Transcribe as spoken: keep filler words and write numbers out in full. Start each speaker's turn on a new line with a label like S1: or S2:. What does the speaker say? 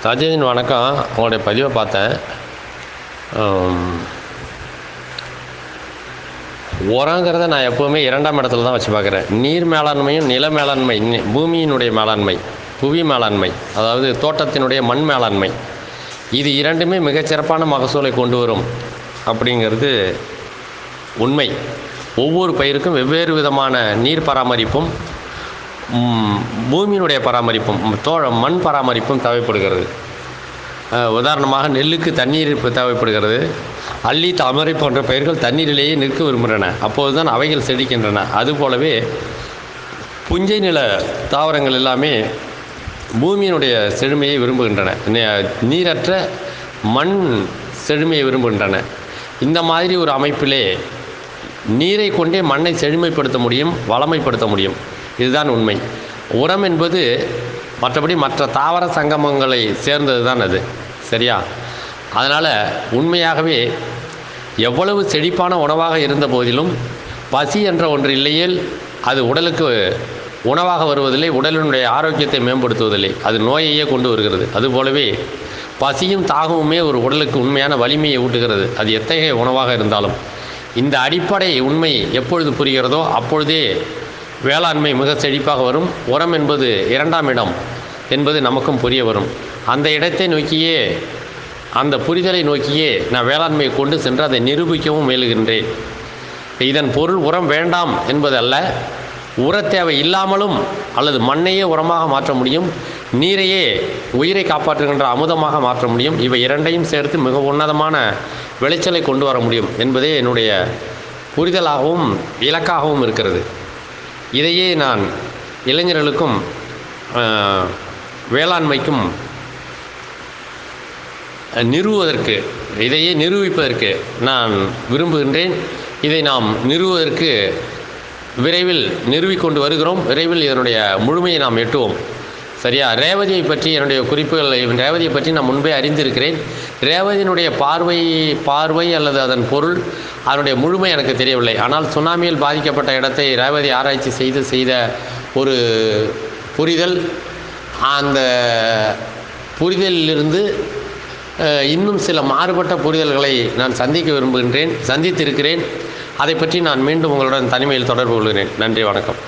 S1: ராஜேந்திரன் வணக்கம். உங்களுடைய பதிவை பார்த்தேன். உரங்கிறத நான் எப்போவுமே இரண்டாம் இடத்துல தான் வச்சு பார்க்குறேன். நீர் மேலாண்மையும் நில மேலாண்மை, பூமியினுடைய மேலாண்மை, புவி மேலாண்மை, அதாவது தோட்டத்தினுடைய மண் மேலாண்மை, இது இரண்டுமே மிகச்சிறப்பான மகசூலை கொண்டு வரும் அப்படிங்கிறது உண்மை. ஒவ்வொரு பயிருக்கும் வெவ்வேறு விதமான நீர் பராமரிப்பும் பூமியினுடைய பராமரிப்பும் தோ மண் பராமரிப்பும் தேவைப்படுகிறது. உதாரணமாக நெல்லுக்கு தண்ணீர் தேவைப்படுகிறது. அல்லி, தாமரை போன்ற பயிர்கள் தண்ணீரிலேயே நிற்க விரும்புகின்றன, அப்போது தான் அவைகள் செழிக்கின்றன. அதுபோலவே புஞ்சை நில தாவரங்கள் எல்லாமே பூமியினுடைய செழுமையை விரும்புகின்றன, நீரற்ற மண் செழுமையை விரும்புகின்றன. இந்த மாதிரி ஒரு அமைப்பிலே நீரை கொண்டே மண்ணை செழுமைப்படுத்த முடியும், வளமைப்படுத்த முடியும். இதுதான் உண்மை. உரம் என்பது மற்றபடி மற்ற தாவர சங்கமங்களை சேர்ந்தது தான் அது, சரியா? அதனால் உண்மையாகவே எவ்வளவு செழிப்பான உணவாக இருந்த போதிலும் பசி என்ற ஒன்று இல்லையேல் அது உடலுக்கு உணவாக வருவதில்லை, உடலினுடைய ஆரோக்கியத்தை மேம்படுத்துவதில்லை, அது நோயையே கொண்டு வருகிறது. அதுபோலவே பசியும் தாகமுமே ஒரு உடலுக்கு உண்மையான வலிமையை ஊட்டுகிறது, அது எத்தகைய உணவாக இருந்தாலும். இந்த அடிப்படை உண்மை எப்பொழுது புரிகிறதோ அப்பொழுதே வேளாண்மை மிக செழிப்பாக வரும். உரம் என்பது இரண்டாம் இடம் என்பது நமக்கும் புரிய வரும். அந்த இடத்தை நோக்கியே, அந்த புரிதலை நோக்கியே நான் வேளாண்மையை கொண்டு சென்று அதை நிரூபிக்கவும் முயலுகின்றேன். இதன் பொருள் உரம் வேண்டாம் என்பதல்ல, உர தேவை இல்லாமலும் அல்லது மண்ணையே உரமாக மாற்ற முடியும், நீரையே உயிரை காப்பாற்றுகின்ற அமுதமாக மாற்ற முடியும். இவை இரண்டையும் சேர்த்து மிக உன்னதமான விளைச்சலை கொண்டு வர முடியும் என்பதே என்னுடைய புரிதலாகவும் இலக்காகவும் இருக்கிறது. இதையே நான் இளைஞர்களுக்கும் வேளாண்மைக்கும் நிறுவுவதற்கு, இதையே நிரூபிப்பதற்கு நான் விரும்புகின்றேன். இதை நாம் நிறுவுவதற்கு விரைவில் நிறுவிக்கொண்டு வருகிறோம். விரைவில் இதனுடைய முழுமையை நாம் எட்டுவோம், சரியா? ரேவதியை பற்றி என்னுடைய குறிப்புகள், ரேவதியை பற்றி நான் முன்பே அறிந்திருக்கிறேன். ரேவதியினுடைய பார்வை பார்வை அல்லது அதன் பொருள், அதனுடைய முழுமை எனக்கு தெரியவில்லை. ஆனால் சுனாமியில் பாதிக்கப்பட்ட இடத்தை ரேவதி ஆராய்ச்சி செய்து செய்த ஒரு புரிதல், அந்த புரிதலிலிருந்து இன்னும் சில மாறுபட்ட புரிதல்களை நான் சந்திக்க விரும்புகின்றேன், சந்தித்திருக்கிறேன். அதை பற்றி நான் மீண்டும் உங்களுடன் தனிமையில் தொடர்பு கொள்கிறேன். நன்றி, வணக்கம்.